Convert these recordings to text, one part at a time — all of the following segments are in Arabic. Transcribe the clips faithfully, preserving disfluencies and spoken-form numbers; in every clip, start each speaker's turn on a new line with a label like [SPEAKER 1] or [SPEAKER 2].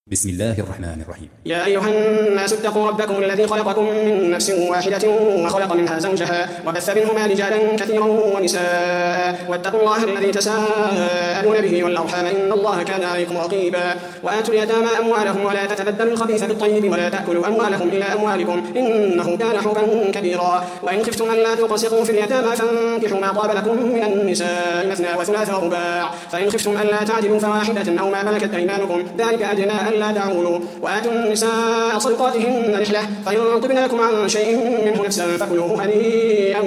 [SPEAKER 1] بسم الله الرحمن الرحيم.
[SPEAKER 2] يا أيها الناس اتقوا ربكم الذي خلقكم من نفس واحدة وخلق منها زوجها وبث منهما رجالا كثيرا ونساء واتقوا الله الذي تساءلون به والأرحام إن الله كان عليكم رقيبا. وآتوا اليتامى أموالهم ولا تتبدلوا الخبيث بالطيب ولا تأكلوا أموالهم إلى أموالكم إنه كان حوبا كبيرا. وإن خفتم ألا تقسطوا في اليتامى فانكحوا ما طاب لكم من النساء مثنى وثلاث ورباع فإن خفتم ألا تعدلوا فواحدة أو ما ملكت أيمانكم ذلك أدنى ألا تعولوا. وآتوا النساء صدقاتهن نحلة فإن طبن لكم عن شيء منه نفسا فكلوه هنيئا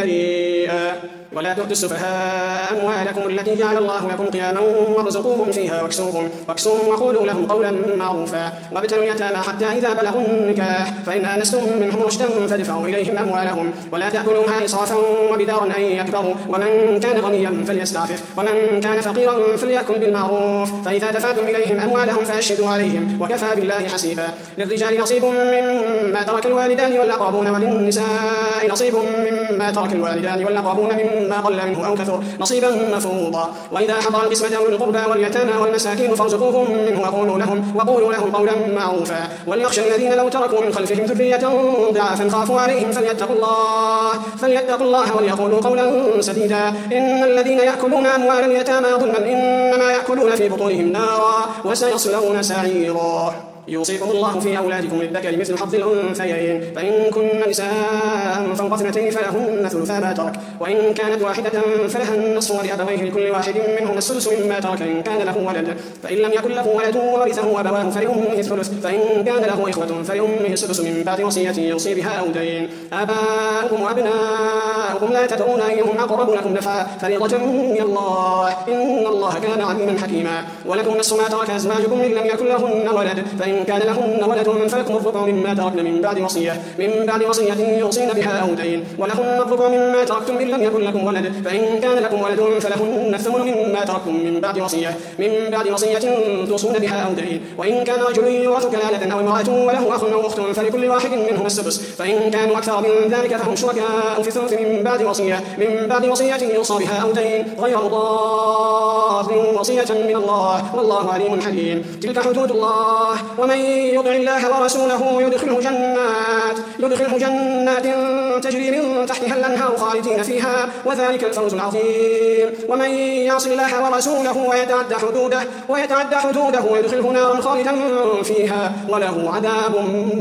[SPEAKER 2] مريئا. ولا تؤتوا السفهاء أموالكم التي جعل الله لكم قياما وارزقوهم فيها واكسوهم واكسوهم وقولوا لهم قولا معروفا. وابتلوا اليتامى حتى إذا بلغوا النكاح فإن آنستم منهم رشدا فادفعوا إليهم أموالهم ولا تأكلوها إسرافا وبدارا أن يكبروا. ومن كان غنيا فليستعفف ومن كان فقيرا فليأكل بالمعروف. فإذا دفعتم إليهم أموالهم فأشهدوا عليهم وكفى بالله حسيبا. للرجال نصيب مما ترك الوالدان والأقربون وللنساء نصيب مما ترك الوالدان والأقربون مما قل منه أو كثر نصيبا مفروضا. وإذا حضر القسمة أولو القربى واليتامى والمساكين فارزقوهم منه وقولوا لهم, وقولوا لهم قولا معروفا. وليخشى الذين لو تركوا من خلفهم ذرية ضعافا خافوا عليهم فليتقوا الله فليتقوا الله وليقولوا قولا سديدا. إن الذين يأكلون أموال اليتامى ظلما إنما يأكلون في بطونهم نارا وسيصلون سعيرا. يوصيكم الله في أولادكم للذكر مثل حظ الأنثيين فإن كن نساء فوق اثنتين فلهن ثلثا ما ترك وإن كانت واحدة فلها النصف ولأبويه لكل واحد منهم السدس مما ترك إن كان له ولد فإن لم يكن له ولد ورثه أبواه فلأمه الثلث فإن كان له إخوة فلأمه السدس من بعد وصية يوصي بها أو دين. آباؤكم وأبناؤكم لا تدرون أيهم أقرب لكم نفعا فريضة من الله إن الله كان عليما حكيما. ولكم نصف ما ترك أزواجكم إن لم يكن لهن ولد فإن كان لهن ولد فلكم الربع مما تركن من بعد وصية من بعد وصية يوصين بها أو دين. ولهن الربع مما تركتم إن لم يكن لكم ولد فإن كان لكم ولد فلهن الثمن مما تركتم من بعد وصية من بعد وصية توصون بها أو دين. وإن كان رجل يورث كلالة أو امرأة وله أخ أو أخت فلكل واحد منهم السدس فإن كانوا أكثر من ذلك فهم شركاء في الثلث من بعد وصية من بعد وصية يوصى بها أو دين غير ضار وصية من الله والله عليم حليم. تلك حدود الله ومن يطع الله ورسوله يدخله جنات يدخله جنات تجري من تحتها الأنهار خالدين فيها وذلك الفوز العظيم. ومن يعص الله ورسوله ويتعدى حدوده ويتعدى حدوده يدخله نارا خالدا فيها وله عذاب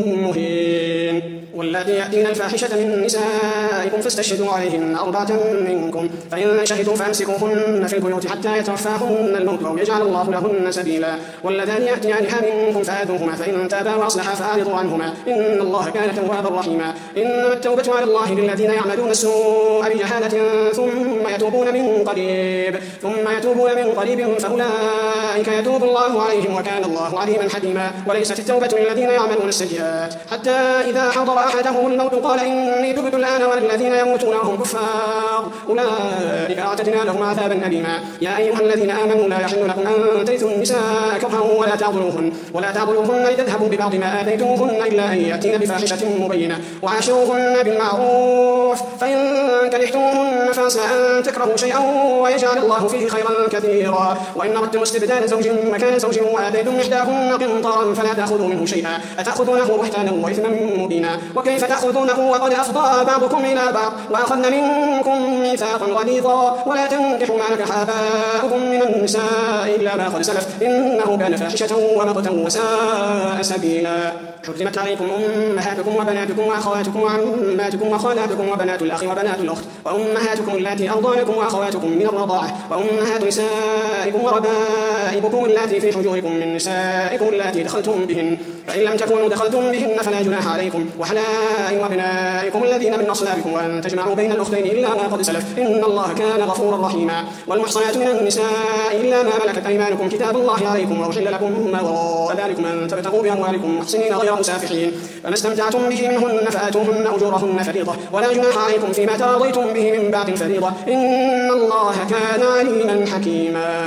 [SPEAKER 2] مهين. واللاتي يأتين الفاحشة من نسائكم فاستشهدوا عليهن أربعة منكم فإن شهدوا فأمسكوهن في البيوت حتى يتوفاهن الموت أو يجعل الله لهن سبيلا. واللذان يأتيانها منكم فآذوهما فإن تابا وأصلحا فأعرضوا عنهما إن الله كان توابا رحيما. إنما التوبة على الله للذين يعملون السوء بجهالة ثم يتوبون من قريب ثم يتوبون من قريب فأولئك يتوب الله عليهم وكان الله عليما حكيما. وليست التوبة للذين يعملون السيئات حتى إذا حضر أحدهم الموت قال إني تبت الآن والذين يموتون وهم كفار أولئك أعتدنا لهم عذابا أليما. يا أيها الذين آمنوا لا يحل لكم أن ترثوا النساء كرها ولا تعضلوهن ولا تعضلوهن لتذهبوا ببعض ما آتيتموهن إلا أن يأتين بفاحشة مبينة وعاشروهن بالمعروف فإن كرهتموهن فعسى أن تكرهوا شيئا ويجعل الله فيه خيرا كثيرا. وإن أردتم استبدال زوج مكان زوج وآتيتم إحداهن قنطارا فلا تأخذوا منه شيئا أتأخذونه بهتانا وإثما مبينا. وكيف تأخذونه وقد أفضى بعضكم إلى بعض وأخذن منكم ميثاقا غليظا. ولا تنكحوا ما نكح آباؤكم من النساء إلا ما قد سلف إنه كان فاحشة ومقتا وساء سبيلا. حرمت عليكم أمهاتكم وبناتكم وأخواتكم وعماتكم وخالاتكم وبنات الأخ وبنات الأخت وأمهاتكم اللاتي أرضعنكم وأخواتكم من الرضاعة وأمهات نسائكم وربائبكم اللاتي في حجوركم من نسائكم اللاتي دخلتم بهن فإن لم تكونوا دخلتم بهن فلا جناح عليكم وحلائل أبنائكم الذين من أصلابكم وأن تجمعوا بين الأختين إلا ما قد سلف إن الله كان غفورا رحيما. والمحصنات من النساء إلا ما ملكت أيمانكم كتاب الله عليكم وأحل لكم ما وراء ذلكم أن تبتغوا بأموالكم محصنين غير مسافحين فما استمتعتم به منهن فآتوهن أجورهن فريضة ولا جناح عليكم فيما تراضيتم به من بعد الفريضة إن الله كان عليما حكيما.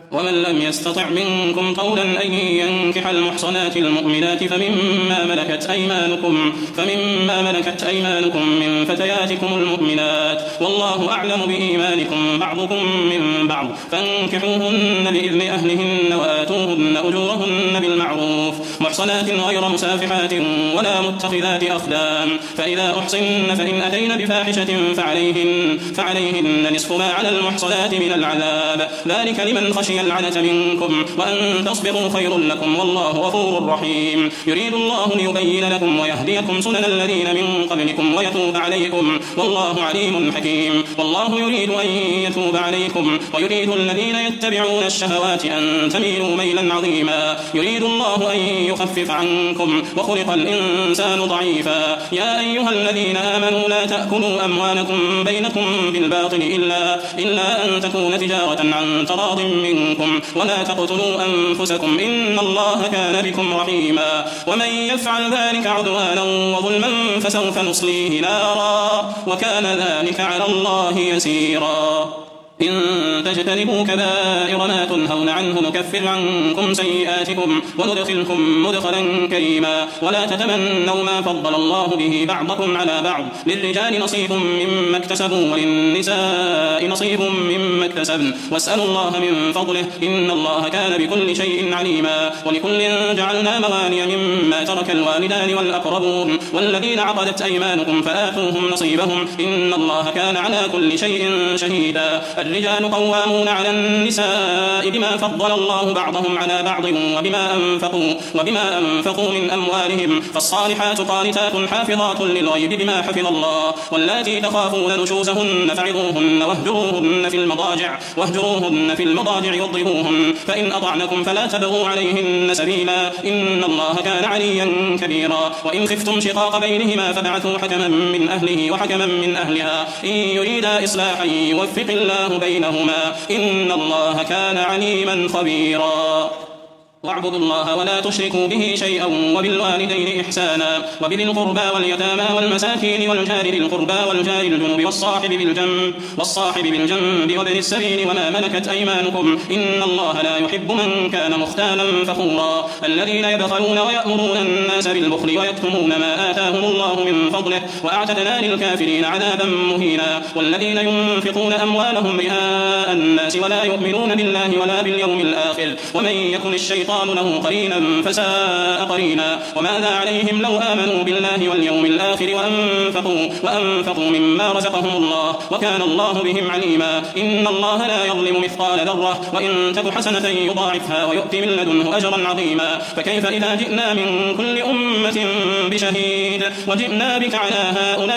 [SPEAKER 1] ومن لم يستطع منكم طولا أن ينكح المحصنات المؤمنات فمما ملكت أيمانكم فمما ملكت أيمانكم من فتياتكم المؤمنات والله أعلم بإيمانكم بعضكم من بعض فانكحوهن بإذن أهلهن وآتوهن أجورهن بالمعروف محصنات غير مسافحات ولا متخذات أخدان فإذا أحصن فإن أتين بفاحشة فعليهن, فعليهن نصف ما على المحصنات من العذاب ذلك لمن خشي العنة منكم وأن تصبروا خير لكم والله غفور رحيم يريد الله ليبين لكم ويهديكم سنن الذين من قبلكم ويتوب عليكم والله عليم حكيم والله يريد أن يتوب عليكم ويريد الذين يتبعون الشهوات أن تميلوا ميلا عظيما يريد الله أن يخفف عنكم وخلق الإنسان ضعيفا يا أيها الذين آمنوا لا تأكلوا أموالكم بينكم بالباطل إلا, إلا أن تكون تجارة عن تراض منكم ولا تقتلوا أنفسكم إن الله كان بكم رحيما ومن يفعل ذلك عدوانا وظلما فسوف نصليه نارا وكان ذلك على الله يسيرا إن تجتنبوا كبائر ما تنهون عنه نكفر عنكم سيئاتكم وندخلكم مدخلا كريما ولا تتمنوا ما فضل الله به بعضكم على بعض للرجال نصيب مما اكتسبوا وللنساء نصيب مما اكتسبن واسألوا الله من فضله إن الله كان بكل شيء عليما ولكل جعلنا مواني مما ترك الوالدان والأقربون والذين عقدت أيمانكم فآتوهم نصيبهم إن الله كان على كل شيء شهيدا الرجال قوامون على النساء بما فضل الله بعضهم على بعض وبما أنفقوا, وبما أنفقوا من أموالهم فالصالحات قانتات حافظات للغيب بما حفظ الله واللاتي تخافون نشوزهن فعظوهن واهجروهن في المضاجع واهجروهن في المضاجع واضربوهن فإن أطعنكم فلا تبغوا عليهن سبيلا إن الله كان عليا كبيرا وإن خفتم شقاق بينهما فبعثوا حكما من أهله وحكما من أهلها إن يريدا إصلاحا يوفق الله بينهما إن الله كان عليما خبيرا واعبدوا الله ولا تشركوا به شيئا وبالوالدين إحسانا وبذي القربى واليتامى والمساكين والجار ذي القربى والجار الجنب والصاحب بالجنب والصاحب بالجنب وابن السبيل وما ملكت أيمانكم إن الله لا يحب من كان مختالا فخورا الذين يبخلون ويأمرون الناس بالبخل ويكتمون ما آتاهم الله من فضله وأعتدنا للكافرين عذابا مهينا والذين ينفقون أموالهم رئاء الناس ولا يؤمنون بالله ولا باليوم الآخر ومن يكن الشيطان له قرينا فساء قرينا وماذا عليهم لو آمنوا بالله واليوم الآخر وأنفقوا, وأنفقوا مما رزقهم الله وكان الله بهم عليما إن الله لا يظلم مثقال ذرة وإن تك حسنة يضاعفها ويؤتي من لدنه أجرا عظيما فكيف إذا جئنا من كل أمة بشهيد وجئنا بك على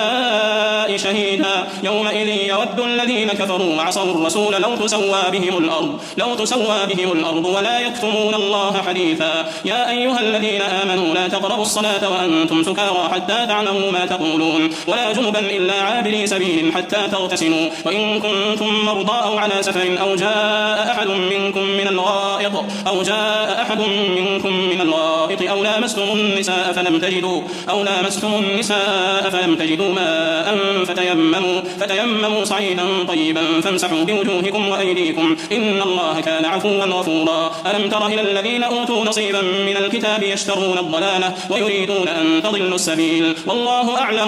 [SPEAKER 1] هؤلاء شهيدا يومئذ يود الذين كفروا وعصوا الرسول لو تسوى بهم الأرض, لو تسوى بهم الأرض ولا يكتمون الله حديثا يا أيها الذين آمنوا لا تقربوا الصلاة وأنتم سكارى حتى تعلموا ما تقولون ولا جنبا إلا عابري سبيل حتى تغتسلوا وإن كنتم مرضى أو على سفر أو جاء أحد منكم من الغائط أو جاء أحد منكم من الغائط أو لامستم النساء فلم تجدوا أو لامستم النساء فلم تجدوا ماء فتيمموا فتيمموا صعيدا طيبا فامسحوا بوجوهكم وأيديكم إن الله كان عفوا غفورا ألم تر إلى الذين أوتوا نصيبا من الكتاب يشترون الضلالة ويريدون أن تضلوا السبيل والله أعلم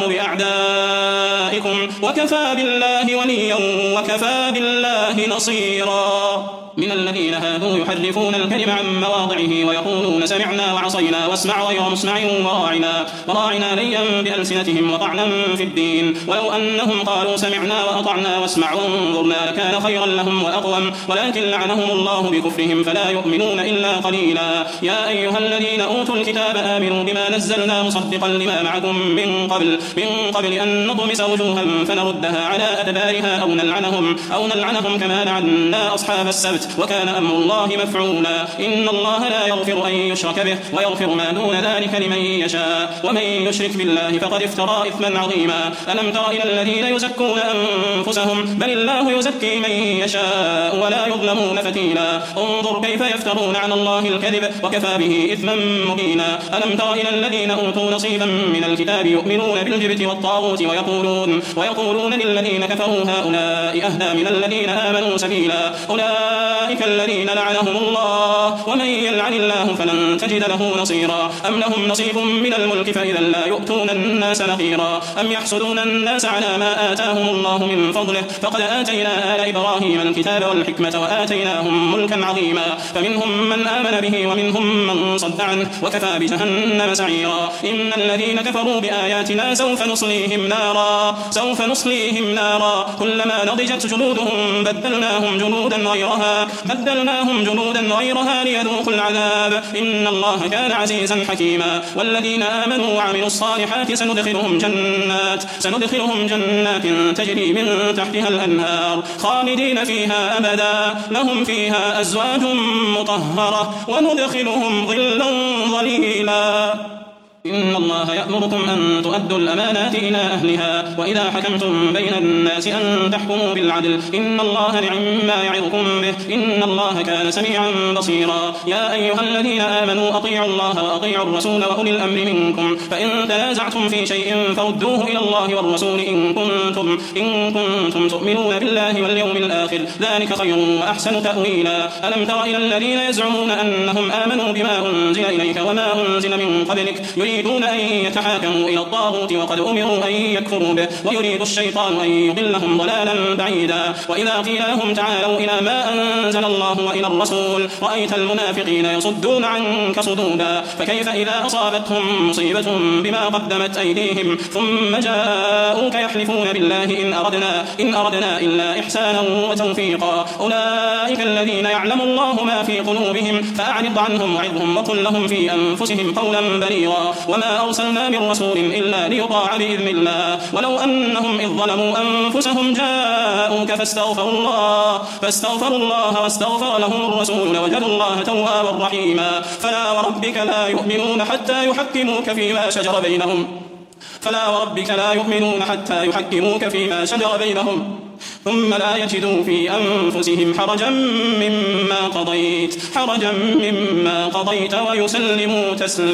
[SPEAKER 1] بأعدائكم وكفى بالله وليا وكفى بالله نصيرا من الذين هادوا يحرفون الكلم عن مواضعه ويقولون سمعنا وعصينا واسمع غير مسمع وراعنا, وراعنا ليا بألسنتهم وطعنا في الدين ولو أنهم قالوا سمعنا وأطعنا واسمع وانظرنا لكان خيرا لهم وأقوم ولكن لعنهم الله بكفرهم فلا يؤمنون إلا قليلا يا أيها الذين أوتوا الكتاب آمنوا بما نزلنا مصدقا لما معكم من قبل, من قبل أن نطمس وجوها فنردها على أدبارها أو نلعنهم, أو نلعنهم كما لعنا أصحاب السبت وكان أمر الله مفعولا إن الله لا يغفر أن يشرك به ويغفر ما دون ذلك لمن يشاء ومن يشرك بالله فقد افترى إثما عظيما ألم تر إلى الذين يزكون أنفسهم بل الله يزكي من يشاء ولا يظلمون فتيلا انظر كيف يفترون على الله الكذب وكفى به إثما مبينا ألم تر إلى الذين أوتوا نصيبا من الكتاب يؤمنون بالجبت والطاغوت ويقولون, ويقولون للذين كفروا هؤلاء أهدى من الذين آمنوا سبيلا أولئك أولئك الذين لعنهم الله ومن يلعن الله فلن تجد له نصيرا أم لهم نصيب من الملك فإذا لا يؤتون الناس نقيرا أم يحسدون الناس على ما آتاهم الله من فضله فقد آتينا آل إبراهيم الكتاب والحكمة وآتيناهم ملكا عظيما فمنهم من آمن به ومنهم من صد عنه وكفى بجهنم سعيرا إن الذين كفروا بآياتنا سوف نصليهم نارا سوف نصليهم نارا كلما نضجت جلودهم بدلناهم جلودا غيرها بدلناهم جلودا غيرها ليذوقوا العذاب إن الله كان عزيزا حكيما والذين آمنوا وعملوا الصالحات سندخلهم جنات سندخلهم جنات تجري من تحتها الأنهار خالدين فيها أبدا لهم فيها أزواج مطهرة وندخلهم ظلا ظليلا إن الله يأمركم أن تؤدوا الأمانات إلى أهلها وإذا حكمتم بين الناس أن تحكموا بالعدل إن الله نعم ما يعظكم به إن الله كان سميعا بصيرا يا أيها الذين آمنوا أطيعوا الله وأطيعوا الرسول وأولي الأمر منكم فإن تنازعتم في شيء فردوه إلى الله والرسول إن كنتم, إن كنتم تؤمنون بالله واليوم الآخر ذلك خير وأحسن تأويلا ألم تر إلى الذين يزعمون أنهم آمنوا بما أنزل إليك وما أنزل من قبلك يريدون أن يتحاكموا إلى الطاغوت وقد أمروا أن يكفروا به ويريد الشيطان أن يضلهم ضلالا بعيدا وإذا قيل لهم تعالوا إلى ما أنزل الله وإلى الرسول رأيت المنافقين يصدون عنك صدودا فكيف إذا أصابتهم مصيبة بما قدمت أيديهم ثم جاءوك يحلفون بالله إن أردنا, إن أردنا إلا إحسانا وتوفيقا أولئك الذين يعلم الله ما في قلوبهم فأعرض عنهم وعظهم وقل لهم في أنفسهم قولا بليغا وما أرسلنا من رسول إلا ليطاع بإذن الله ولو أنهم إذ ظلموا أنفسهم جاءوك فاستغفروا الله فاستغفروا الله واستغفر لهم الرسول وجدوا الله توابا رحيما فلا وربك لا يؤمنون حتى يحكموك فيما شجر بينهم فلا وربك لا يؤمنون حتى يحكموك فيما شجر بينهم ثم لا يجدوا في أنفسهم حرجا مما قضيت حرجا مما قضيت ويسلموا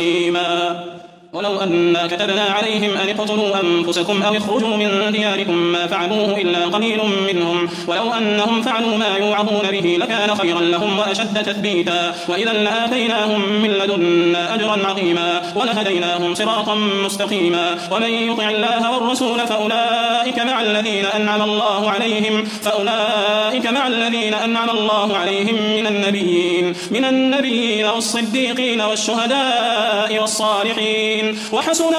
[SPEAKER 1] تسليما ولو أنا كتبنا عليهم أن اقتلوا أنفسكم أو اخرجوا من دياركم ما فعلوه إلا قليل منهم ولو أنهم فعلوا ما يوعظون به لكان خيرا لهم وأشد تثبيتا وإذا لآتيناهم من لدنا أجرا عظيما ولهديناهم صراطا مستقيما ومن يطع الله والرسول فأولئك مع الذين أنعم الله عليهم فأولئك مع الذين أنعم الله عليهم من النبيين من النبيين والصديقين والشهداء والصالحين وحسن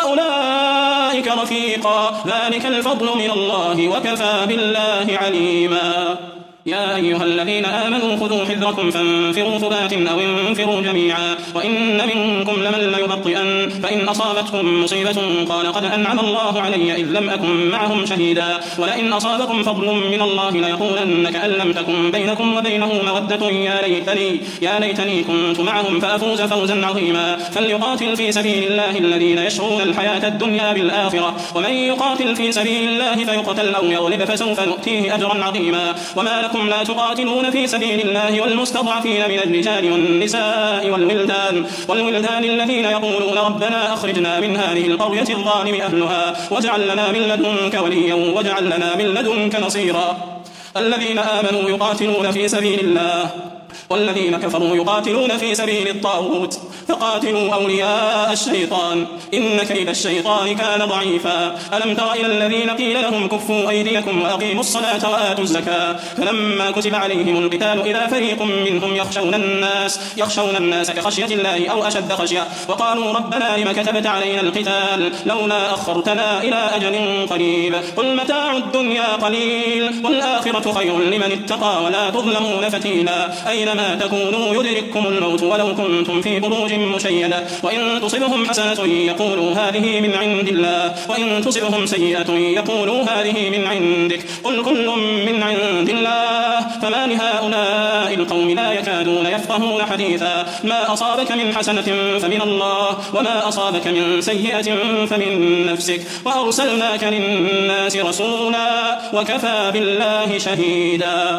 [SPEAKER 1] أولئك رفيقا ذلك الفضل من الله وكفى بالله عليما يا أيها الذين آمنوا خذوا حذركم فانفروا ثبات أو انفروا جميعا وإن منكم لمن ليبطئن فإن أصابتكم مصيبة قال قد أنعم الله علي إذ لم أكن معهم شهيدا ولئن أصابكم فضل من الله ليقولن كأن لم تكن بينكم وبينه مودة يا ليتني, يا ليتني كنت معهم فأفوز فوزا عظيما فليقاتل في سبيل الله الذين يشرون الحياة الدنيا بالآخرة ومن يقاتل في سبيل الله فيقتل أو يغلب فسوف نؤتيه أجرا عظيما وما لكم لا تقاتلون في سبيل الله والمستضعفين من الرجال والنساء والولدان والولدان الذين يقولون ربنا أخرجنا من هذه القرية الظالم أهلها واجعل لنا من لدنك وليا واجعل لنا من لدنك نصيرا الذين آمنوا يقاتلون في سبيل الله والذين كفروا يقاتلون في سبيل الطاغوت فقاتلوا أولياء الشيطان إن كيد الشيطان كان ضعيفا ألم تر إلى الذين قيل لهم كفوا أيديكم وأقيموا الصلاة وآتوا الزكاة فلما كتب عليهم القتال إذا فريق منهم يخشون الناس يخشون الناس كخشية الله أو أشد خشية وقالوا ربنا لم كتبت علينا القتال لولا أخرتنا إلى أجل قريب قل متاع الدنيا قليل والآخرة خير لمن اتقى ولا تظلمون فتيلا أينما تكونوا يدرككم الموت ولو كنتم في بروج مشيدة وإن تصبهم حسنة يقولوا هذه من عند الله وإن تصبهم سيئة يقولوا هذه من عندك قل كل من عند الله فما لهؤلاء القوم لا يكادون يفقهون حديثا ما أصابك من حسنة فمن الله وما أصابك من سيئة فمن نفسك وأرسلناك للناس رسولا وكفى بالله شهيدا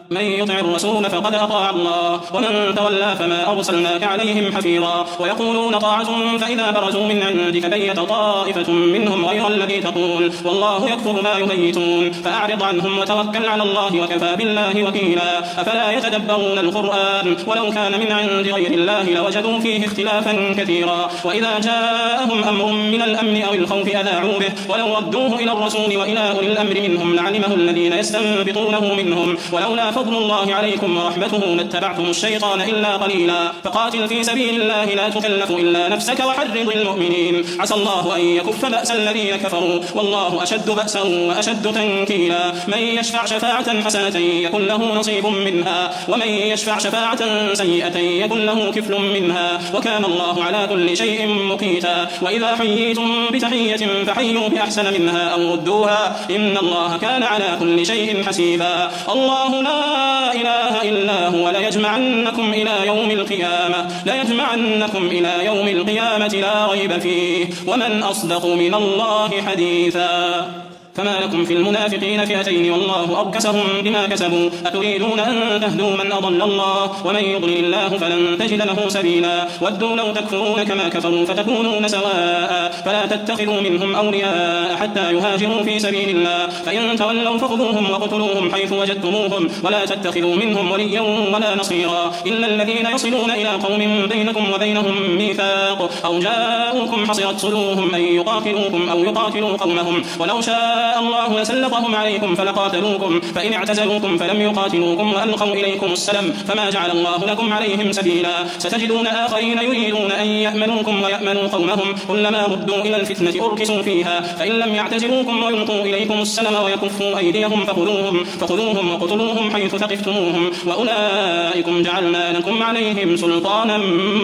[SPEAKER 1] من يطع الرسول فقد أطاع الله ومن تولى فما أرسلناك عليهم حفيظا ويقولون طاعة فإذا برزوا من عندك بيت طائفة منهم غير الذي تقول والله يكتب ما يبيتون فأعرض عنهم وتوكل على الله وكفى بالله وكيلا أفلا يتدبرون القرآن ولو كان من عند غير الله لوجدوا فيه اختلافا كثيرا وإذا جاءهم أمر من الأمن أو الخوف أذاعوا به ولو ردوه إلى الرسول وإلى أولي الأمر منهم لعلمه الذين يستنبطونه منهم ولولا فضل الله عليكم ورحمته لاتبعتم الشيطان إلا قليلا فقاتل في سبيل الله لا تكلف إلا نفسك وحرض المؤمنين عسى الله أن يكف بأس الذين كفروا والله أشد بأسا وأشد تنكيلا من يشفع شفاعة حسنة يكن له نصيب منها ومن يشفع شفاعة سيئة يكن له كفل منها وكان الله على كل شيء مقيتا وإذا حييتم بتحية فحيوا بأحسن منها أو ردوها إن الله كان على كل شيء حسيبا الله لا إله إلا هو ليجمعنكم إلى يوم القيامة ليجمعنكم إلى يوم القيامة لا ريب فيه ومن أصدق من الله حديثا فما لكم في المنافقين فئتين والله أركسهم بما كسبوا أتريدون أن تهدوا من أضل الله ومن يضلل الله فلن تجد له سبيلا ودوا لو تكفرون كما كفروا فتكونون سواء فلا تتخذوا منهم أولياء حتى يهاجروا في سبيل الله فإن تولوا فخذوهم وقتلوهم حيث وجدتموهم ولا تتخذوا منهم وليا ولا نصيرا إلا الذين يصلون إلى قوم بينكم وبينهم ميثاق أو جاءوكم حصرت صدورهم أن يقاتلوكم أو يقاتلوا قومهم ولو شاء الله لسلطهم عليكم فلقاتلوكم فإن اعتزلوكم فلم يقاتلوكم وألقوا إليكم السلم فما جعل الله لكم عليهم سبيلا ستجدون آخرين يريدون أن يأمنوكم ويأمنوا قومهم كلما ردوا إلى الفتنة أركسوا فيها فإن لم يعتزلوكم ويلقوا إليكم السلم ويكفوا أيديهم فخذوهم, فخذوهم وقتلوهم حيث ثقفتموهم وأولئكم جعلنا لكم عليهم سلطانا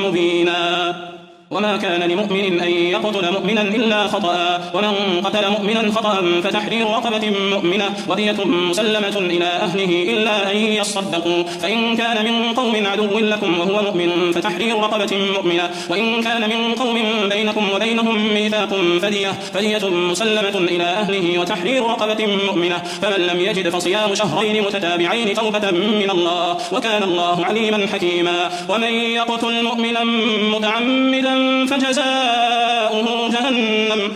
[SPEAKER 1] مبينا وما كان لمؤمن أن يقتل مؤمنا إلا خطأ ومن قتل مؤمنا خطأ فتحرير رقبة مؤمنة ودية مسلمة إلى أهله إلا أن يصدقوا فإن كان من قوم عدو لكم وهو مؤمن فتحرير رقبة مؤمنة وإن كان من قوم بينكم وبينهم ميثاق فدية, فدية مسلمة إلى أهله وتحرير رقبة مؤمنة فمن لم يجد فصيام شهرين متتابعين توبة من الله وكان الله عليما حكيما ومن يقتل مؤمنا متعمدا فجزاؤه جهنم,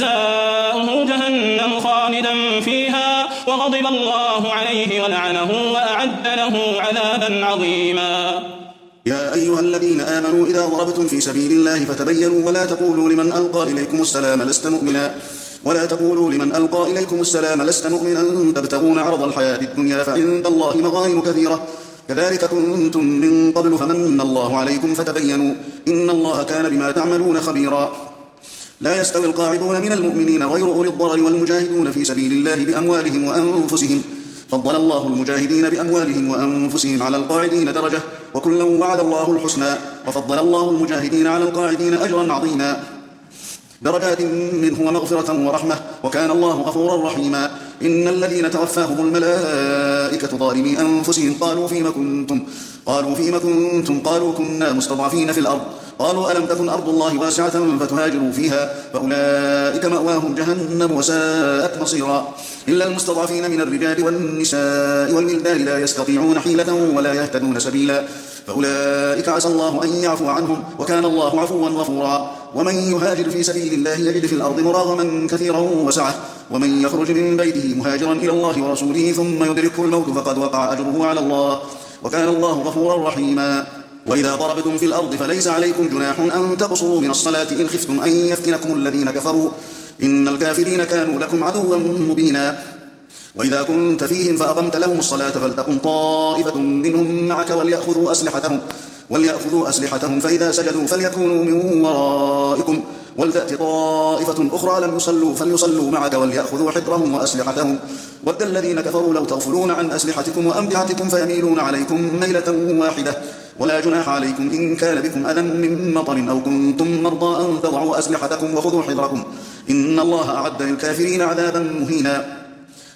[SPEAKER 1] فجزاؤه جهنم خالدا فيها وغضب الله عليه ولعنه وأعد له عذابا عظيما
[SPEAKER 3] يا أيها الذين آمنوا إذا ضربتم في سبيل الله فتبينوا ولا تقولوا لمن ألقى إليكم السلام لست مؤمنا ولا تقولوا لمن ألقى إليكم السلام لست مؤمنا تبتغون عرض الحياة الدنيا فعند الله مغانم كثيرة كذلك كنتم من قبل فمن الله عليكم فتبينوا إن الله كان بما تعملون خبيرا لا يستوي القاعدون من المؤمنين غير أولي الضرر والمجاهدون في سبيل الله بأموالهم وأنفسهم فضل الله المجاهدين بأموالهم وأنفسهم على القاعدين درجة وكلا وعد الله الحسنى وفضل الله المجاهدين على القاعدين أجرا عظيما درجات منه ومغفرة ورحمة وكان الله غفورا رحيما إن الذين توفاهم الملائكة ظالمي أنفسهم قالوا فيما كنتم قالوا فيما كنتم قالوا كنا مستضعفين في الأرض قالوا ألم تكن أرض الله واسعة فتهاجروا فيها فأولئك مأواهم جهنم وساءت مصيرا إلا المستضعفين من الرجال والنساء والولدان لا يستطيعون حيلة ولا يهتدون سبيلا فأولئك عسى الله أن يعفو عنهم وكان الله عفوا غفورا ومن يهاجر في سبيل الله يجد في الأرض مراغما كثيرا وسعة ومن يخرج من بيته مهاجرا إلى الله ورسوله ثم يدركه الموت فقد وقع أجره على الله وكان الله غفورا رحيما وإذا ضربتم في الأرض فليس عليكم جناح أن تقصروا من الصلاة إن خفتم أن يفتنكم الذين كفروا إن الكافرين كانوا لكم عدوا مبينا وإذا كنت فيهم فأقمت لهم الصلاة فلتقم طائفة منهم معك وليأخذوا أسلحتهم, وليأخذوا أسلحتهم فإذا سجدوا فليكونوا من ورائكم ولتأت طائفة أخرى لم يصلوا فليصلوا معك وليأخذوا حذرهم وأسلحتهم ود الذين كفروا لو تغفلون عن أسلحتكم وأمتعتكم فيميلون عليكم ميلة واحدة ولا جناح عليكم إن كان بكم أذى من مطر أو كنتم مرضى أن تضعوا أسلحتكم وخذوا حذركم إن الله أعد للكافرين عذابا مهينا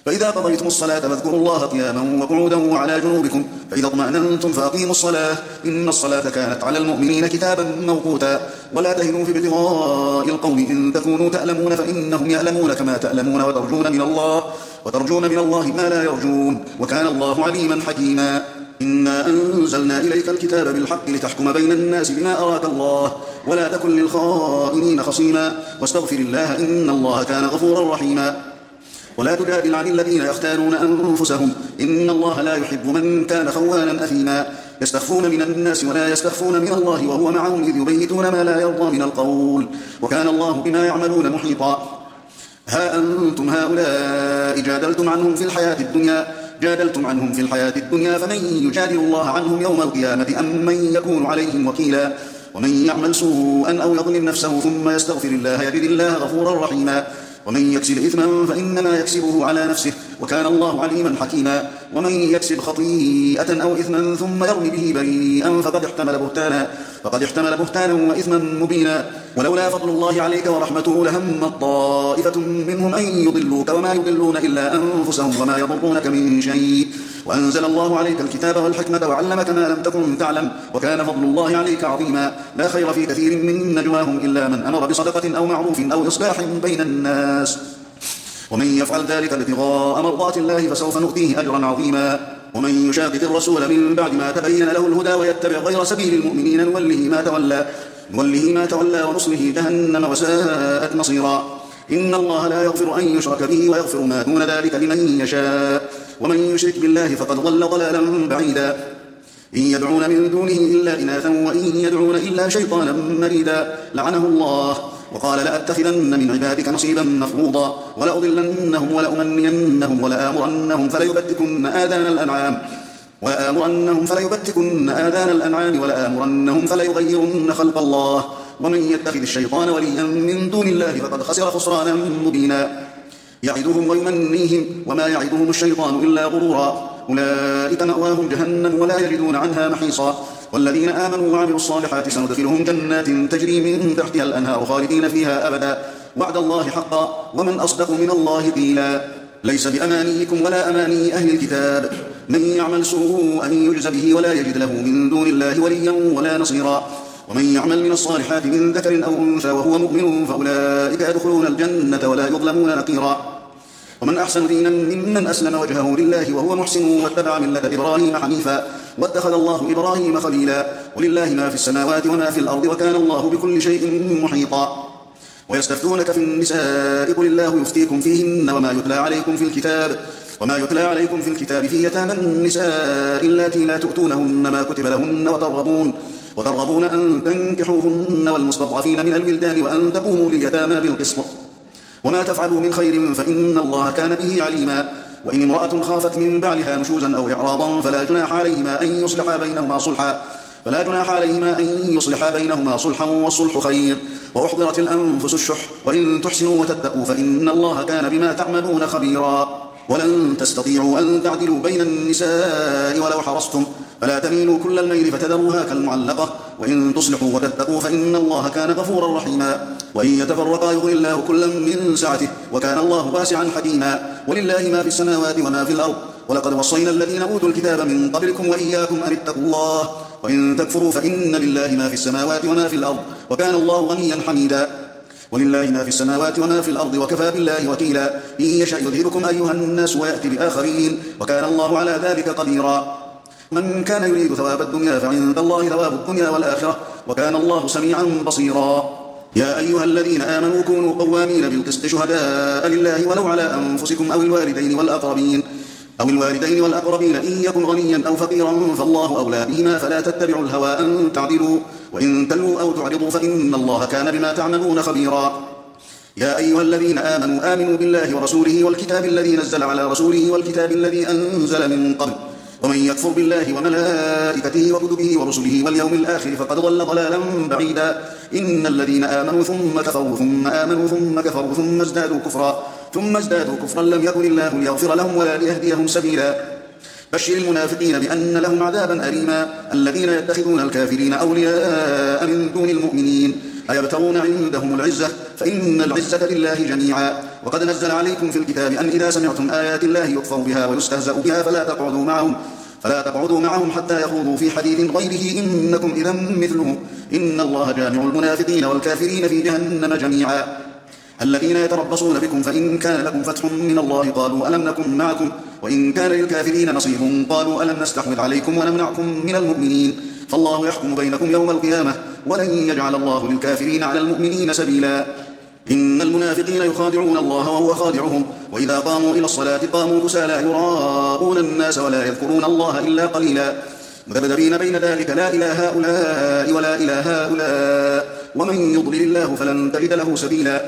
[SPEAKER 3] فإذا قضيتم الصلاة فاذكروا الله قياما وقعودا وعلى جنوبكم فإذا اطمأننتم فأقيموا الصلاة إن الصلاة كانت على المؤمنين كتابا موقوتا ولا تهنوا في ابتغاء القوم إن تكونوا تألمون فإنهم يألمون كما تألمون وترجون من الله وترجون من الله ما لا يرجون وكان الله عليما حكيما. إنا أنزلنا إليك الكتاب بالحق لتحكم بين الناس بما أراك الله ولا تكن للخائنين خصيما واستغفر الله إن الله كان غفورا رحيما. ولا تجادل عن الذين يختارون أنفسهم إن الله لا يحب من كان خوانا أثيما يستخفون من الناس ولا يستخفون من الله وهو معهم إذ يبيتون ما لا يرضى من القول وكان الله بما يعملون محيطا. ها أنتم هؤلاء جادلتم عنهم في الحياة الدنيا جادلتم عنهم في الحياة الدنيا فمن يجادل الله عنهم يوم القيامة أم من يكون عليهم وكيلا ومن يعمل سوءا أو يظلم نفسه ثم يستغفر الله يجد الله غفورا رحيما. ومن يكسب إثما فإنما يكسبه على نفسه وكان الله عليما حكيما. ومن يكسب خطيئة أو إثما ثم يرمي به بريئا فقد احتمل بهتانا فقد احتمل بهتانا وإثما مبينا. ولولا فضل الله عليك ورحمته لهم طائفة منهم أن يضلوك وما يضلون إلا أنفسهم وما يضرونك من شيء وأنزل الله عليك الكتاب والحكمة وعلمك ما لم تكن تعلم وكان فضل الله عليك عظيما. لا خير في كثير من نجواهم إلا من أمر بصدقة أو معروف أو إصلاح بين الناس ومن يفعل ذلك ابتغاء مرضات الله فسوف نؤتيه أجرا عظيما. ومن يشاقق الرسول من بعد ما تبين له الهدى ويتبع غير سبيل المؤمنين نوله ما تولى نوله ما تولى ونصله جهنم وساءت مصيرا. إن الله لا يغفر أن يشرك به ويغفر ما دون ذلك لمن يشاء ومن يشرك بالله فقد ضل ضلالا بعيدا. إن يدعون من دونه إلا إناثا وإن يدعون إلا شيطانا مريدا لعنه الله وقال لأتخذن من عبادك نصيبا مفروضا ولأضلنهم ولأمنينهم ولآمرنهم فليبتكن آذان الأنعام ولآمرنهم فليبتكن آذان الأنعام ولآمرنهم فليغيرن خلق الله ومن يتخذ الشيطان وليا من دون الله فقد خسر خسرانا مبينا. يعدهم ويمنيهم وما يعدهم الشيطان إلا غرورا أولئك مأواهم جهنم ولا يجدون عنها محيصا. والذين آمنوا وعملوا الصالحات سندخلهم جنات تجري من تحتها الأنهار خالدين فيها أبدا وعد الله حقا ومن أصدق من الله قيلا. ليس بأمانيكم ولا أماني أهل الكتاب من يعمل سوءا يجز به ولا يجد له من دون الله وليا ولا نصيرا. ومن يعمل من الصالحات من ذكر أو أنثى وهو مؤمن فأولئك يدخلون الجنة ولا يظلمون نقيرا. ومن أحسن دينا ممن أسلم وجهه لله وهو محسن واتبع ملة إبراهيم حنيفا واتخذ الله إبراهيم خليلا. ولله ما في السماوات وما في الأرض وكان الله بكل شيء محيطا. ويستفتونك في النساء قل الله يفتيكم فيهن وما يتلى عليكم في الكتاب وما يتلى عليكم في الكتاب في يتامى النساء اللاتي لا تؤتونهن ما كتب لهن وترغبون وترغبون أن تنكحوهن والمستضعفين من الولدان وأن تقوموا لليتامى بالقسط وما تفعلوا من خير فإن الله كان به عليما. وإن امرأة خافت من بعلها نشوزا أو إعراضا فلا جناح عليهما أن يصلحا بينهما صلحا فلا جناح عليهما أن يصلحا بينهما صلحا والصلح خير. وأحضرت الأنفس الشح وإن تحسنوا وتتقوا فإن الله كان بما تعملون خبيرا. ولن تستطيعوا أن تعدلوا بين النساء ولو حرصتم فلا تميلوا كل الميل فتذروها كالمعلقة وإن تصلحوا وتتقوا فإن الله كان غفورا رحيما. وإن يتفرقا يغني الله كلا من سعته وكان الله واسعا حكيما. ولله ما في السماوات وما في الأرض ولقد وصينا الذين أوتوا الكتاب من قبلكم وإياكم أن اتقوا الله وإن تكفروا فإن لله ما في السماوات وما في الأرض وكان الله غنيا حميدا. ولله ما في السماوات وما في الأرض وكفى بالله وكيلا. إن يشأ يذهبكم أيها الناس ويأتي بآخرين وكان الله على ذلك قديرا. من كان يريد ثواب الدنيا فعند الله ثواب الدنيا والآخرة وكان الله سميعا بصيرا. يا أيها الذين آمنوا كونوا قوامين بالقسط شهداء لله ولو على أنفسكم أو الوالدين والأقربين أو الوالدين والأقربين إن يكن غنيا أو فقيرا فالله أولى بهما فلا تتبعوا الهوى أن تعدلوا وإن تلوا أو تعرضوا فإن الله كان بما تعملون خبيرا. يا أيها الذين آمنوا آمنوا بالله ورسوله والكتاب الذي نزل على رسوله والكتاب الذي أنزل من قبل ومن يكفر بالله وملائكته وكتبه ورسله واليوم الآخر فقد ضل ضلالا بعيدا. إن الذين آمنوا ثم كفروا ثم آمنوا ثم كفروا ثم ازدادوا كفرا ثم ازدادوا كفرا لم يكن الله ليغفر لهم ولا ليهديهم سبيلا. بشر المنافقين بأن لهم عذابا أليما. الذين يتخذون الكافرين أولياء من دون المؤمنين أيبتغون عندهم العزة فإن العزة لله جميعا. وقد نزل عليكم في الكتاب أن إذا سمعتم آيات الله يكفر بها ويستهزأ بها فلا تقعدوا معهم فلا تقعدوا معهم حتى يخوضوا في حديث غيره إنكم إذا مثلهم إن الله جامع المنافقين والكافرين في جهنم جميعا. الذين يتربصون بكم فإن كان لكم فتح من الله قالوا ألم نكن معكم وإن كان للكافرين نصيب قالوا ألم نستحوذ عليكم ونمنعكم من المؤمنين فالله يحكم بينكم يوم القيامة ولن يجعل الله للكافرين على المؤمنين سبيلا. إن المنافقين يخادعون الله وهو خادعهم وإذا قاموا إلى الصلاة قاموا كسالى يراءون الناس ولا يذكرون الله إلا قليلا مذبذبين بين ذلك لا إلى هؤلاء ولا إلى هؤلاء ومن يضلل الله فلن تجد له سبيلا.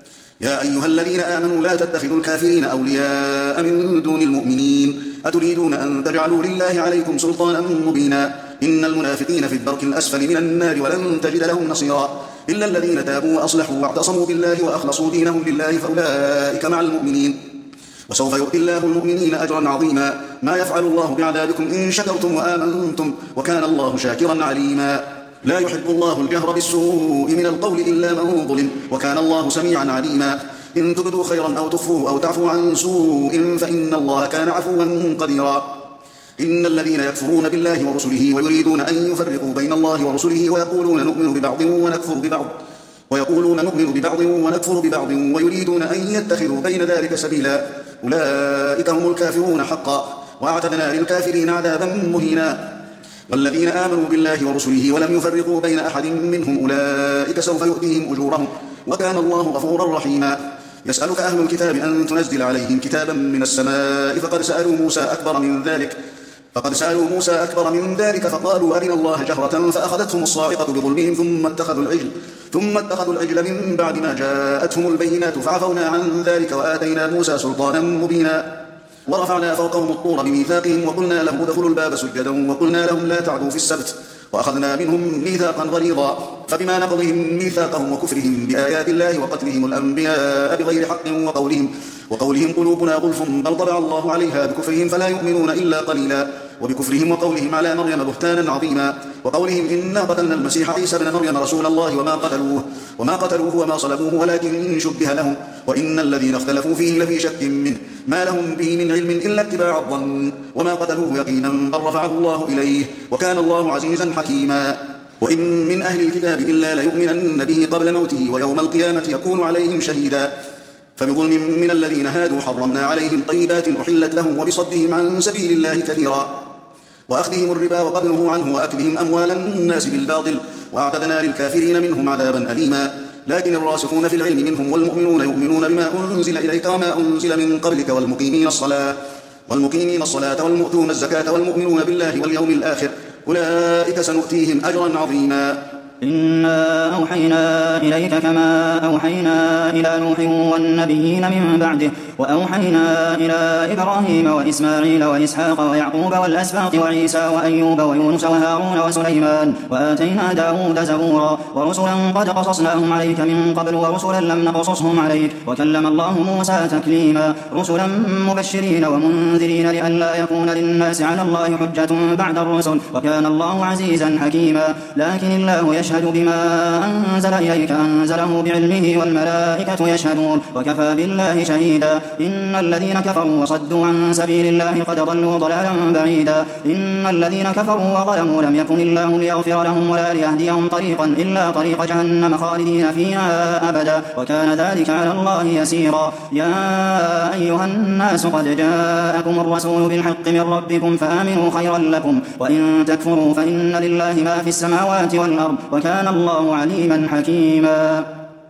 [SPEAKER 3] يا أيها الذين آمنوا لا تتخذوا الكافرين أولياء من دون المؤمنين أتريدون أن تجعلوا لله عليكم سلطانا مبينا إن المنافقين في الدرك الأسفل من النار ولن تجد لهم نصيرا إلا الذين تابوا وأصلحوا واعتصموا بالله وأخلصوا دينهم لله فأولئك مع المؤمنين وسوف يؤتي الله المؤمنين أجرا عظيما ما يفعل الله بعذابكم إن شكرتم وآمنتم وكان الله شاكرا عليما. لا يحب الله الجهر بالسوء من القول إلا من ظلم وكان الله سميعا عليما. إن تبدوا خيرا أو تخفوه أو تعفوا عن سوء فإن الله كان عفوا قديرا. إن الذين يكفرون بالله ورسله ويريدون أن يفرقوا بين الله ورسله ويقولون نؤمن ببعض ونكفر ببعض ويقولون نؤمن ببعض ونكفر ببعض ويريدون أن يتخذوا بين ذلك سبيلا أولئك هم الكافرون حقا وأعتدنا للكافرين عذابا مهينا. والذين آمنوا بالله ورسله ولم يفرقوا بين أحد منهم أولئك سوف يؤتيهم أجورهم وكان الله غفورا رحيما. يسألك أهل الكتاب أن تنزل عليهم كتابا من السماء فقد سألوا موسى أكبر من ذلك فقد سألوا موسى أكبر من ذلك فقالوا أرنا الله جهرة فأخذتهم الصاعقة بظلمهم ثم اتخذوا العجل ثم اتخذوا العجل من بعد ما جاءتهم البينات فعفونا عن ذلك وآتينا موسى سلطانا مبينا. ورفعنا فوقهم الطور بميثاقهم وقلنا لهم ادخلوا الباب سجدا وقلنا لهم لا تعدوا في السبت وأخذنا منهم ميثاقا غليظا فبما نقضهم ميثاقهم وكفرهم بآيات الله وقتلهم الأنبياء بغير حق وقولهم وقولهم قلوبنا غلف بل طبع الله عليها بكفرهم فلا يؤمنون إلا قليلا وبكفرهم وقولهم على مريم بهتانا عظيما وقولهم إنا قتلنا المسيح عيسى ابن مريم رسول الله وما قتلوه وما قتلوه وما صلبوه ولكن شبه لهم وإن الذين اختلفوا فيه لفي شك منه ما لهم به من علم إلا اتباع الظن وما قتلوه يقينا بل رفعه الله إليه وكان الله عزيزا حكيما. وإن من أهل الكتاب إلا ليؤمنن به قبل موته ويوم القيامة يكون عليهم شهيدا فبظلم من الذين هادوا حرمنا عليهم طيبات أحلت لهم وبصدهم عن سبيل الله كثيرا وأخذهم الربا وقبله عنه وأكلهم أموال الناس بالباطل وأعتدنا للكافرين منهم عذابا أليما. لكن الراسخون في العلم منهم والمؤمنون يؤمنون بما أنزل إليك وما أنزل من قبلك والمقيمين الصلاة والمقيمين الصلاة والمؤتون الزكاة والمؤمنون بالله واليوم الآخر أولئك سنؤتيهم أجرا عظيما.
[SPEAKER 4] إنا أوحينا إليك كما أوحينا إلى نوح والنبيين من بعده وأوحينا إلى إبراهيم وإسماعيل وإسحاق ويعقوب والأسباط وعيسى وأيوب ويونس وهارون وسليمان وآتينا داود زبورا ورسلا قد قصصناهم عليك من قبل ورسلا لم نقصصهم عليك وكلم الله موسى تكليما رسلا مبشرين ومنذرين لئلا يكون للناس على الله حجة بعد الرسل وكان الله عزيزا حكيما. لكن الله يشهد بما أنزل إليك أنزله بعلمه والملائكة يشهدون وكفى بالله شهيدا. إن الذين كفروا وصدوا عن سبيل الله قد ضلوا ضلالا بعيدا. إن الذين كفروا وظلموا لم يكن الله ليغفر لهم ولا ليهديهم طريقا إلا طريق جهنم خالدين فيها أبدا وكان ذلك على الله يسيرا. يا أيها الناس قد جاءكم الرسول بالحق من ربكم فآمنوا خيرا لكم وإن تكفروا فإن لله ما في السماوات والأرض وكان الله عليما حكيما.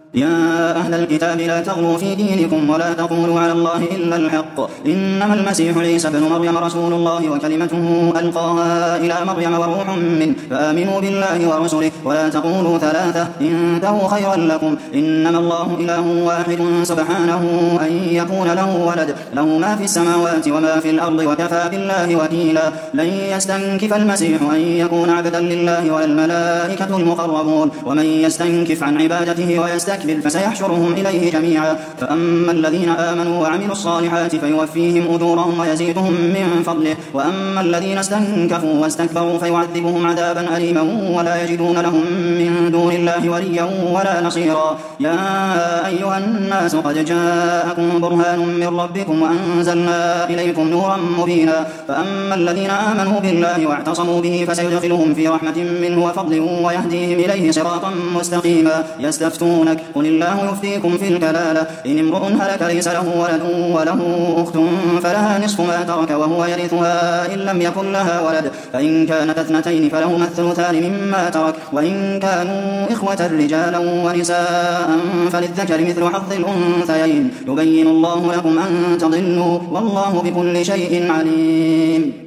[SPEAKER 4] يا أهل الكتاب لا تغلوا في دينكم ولا تقولوا على الله إلا الحق إنما المسيح عيسى ابن مريم رسول الله وكلمته ألقاها إلى مريم وروح منه فآمنوا بالله ورسله ولا تقولوا ثلاثة انتهوا خيرا لكم إنما الله إله واحد سبحانه أن يكون له ولد له ما في السماوات وما في الأرض وكفى بالله وكيلا. لن يستنكف المسيح أن يكون عبدا لله ولا الملائكة المقربون ومن يستنكف عن عبادته ويستكبر يستكبر فسيحشرهم إليه جميعا. فأما الذين آمنوا وعملوا الصالحات فيوفيهم أجورهم ويزيدهم من فضله، وأما الذين استنكفوا واستكبروا فيعذبهم عذابا أليما ولا يجدون لهم من دون الله وليا ولا نصيرا. يا أيها الناس قد جاءكم برهان من ربكم وأنزلنا إليكم نورا مبينا. فأما الذين آمنوا بالله واعتصموا به فسيدخلهم في رحمة منه وفضل ويهديهم إليه صراطا مستقيما. يستفتونك قل الله يفتيكم في الكلالة إن امرؤ هلك ليس له ولد وله أخت فلها نصف ما ترك وهو يرثها إن لم يكن لها ولد، فإن كانت اثنتين فلهما الثلثان مما ترك، وإن كانوا إخوة رجالا ونساء فللذكر مثل حظ الأنثيين. يبين الله لكم أن تضلوا والله بكل شيء عليم.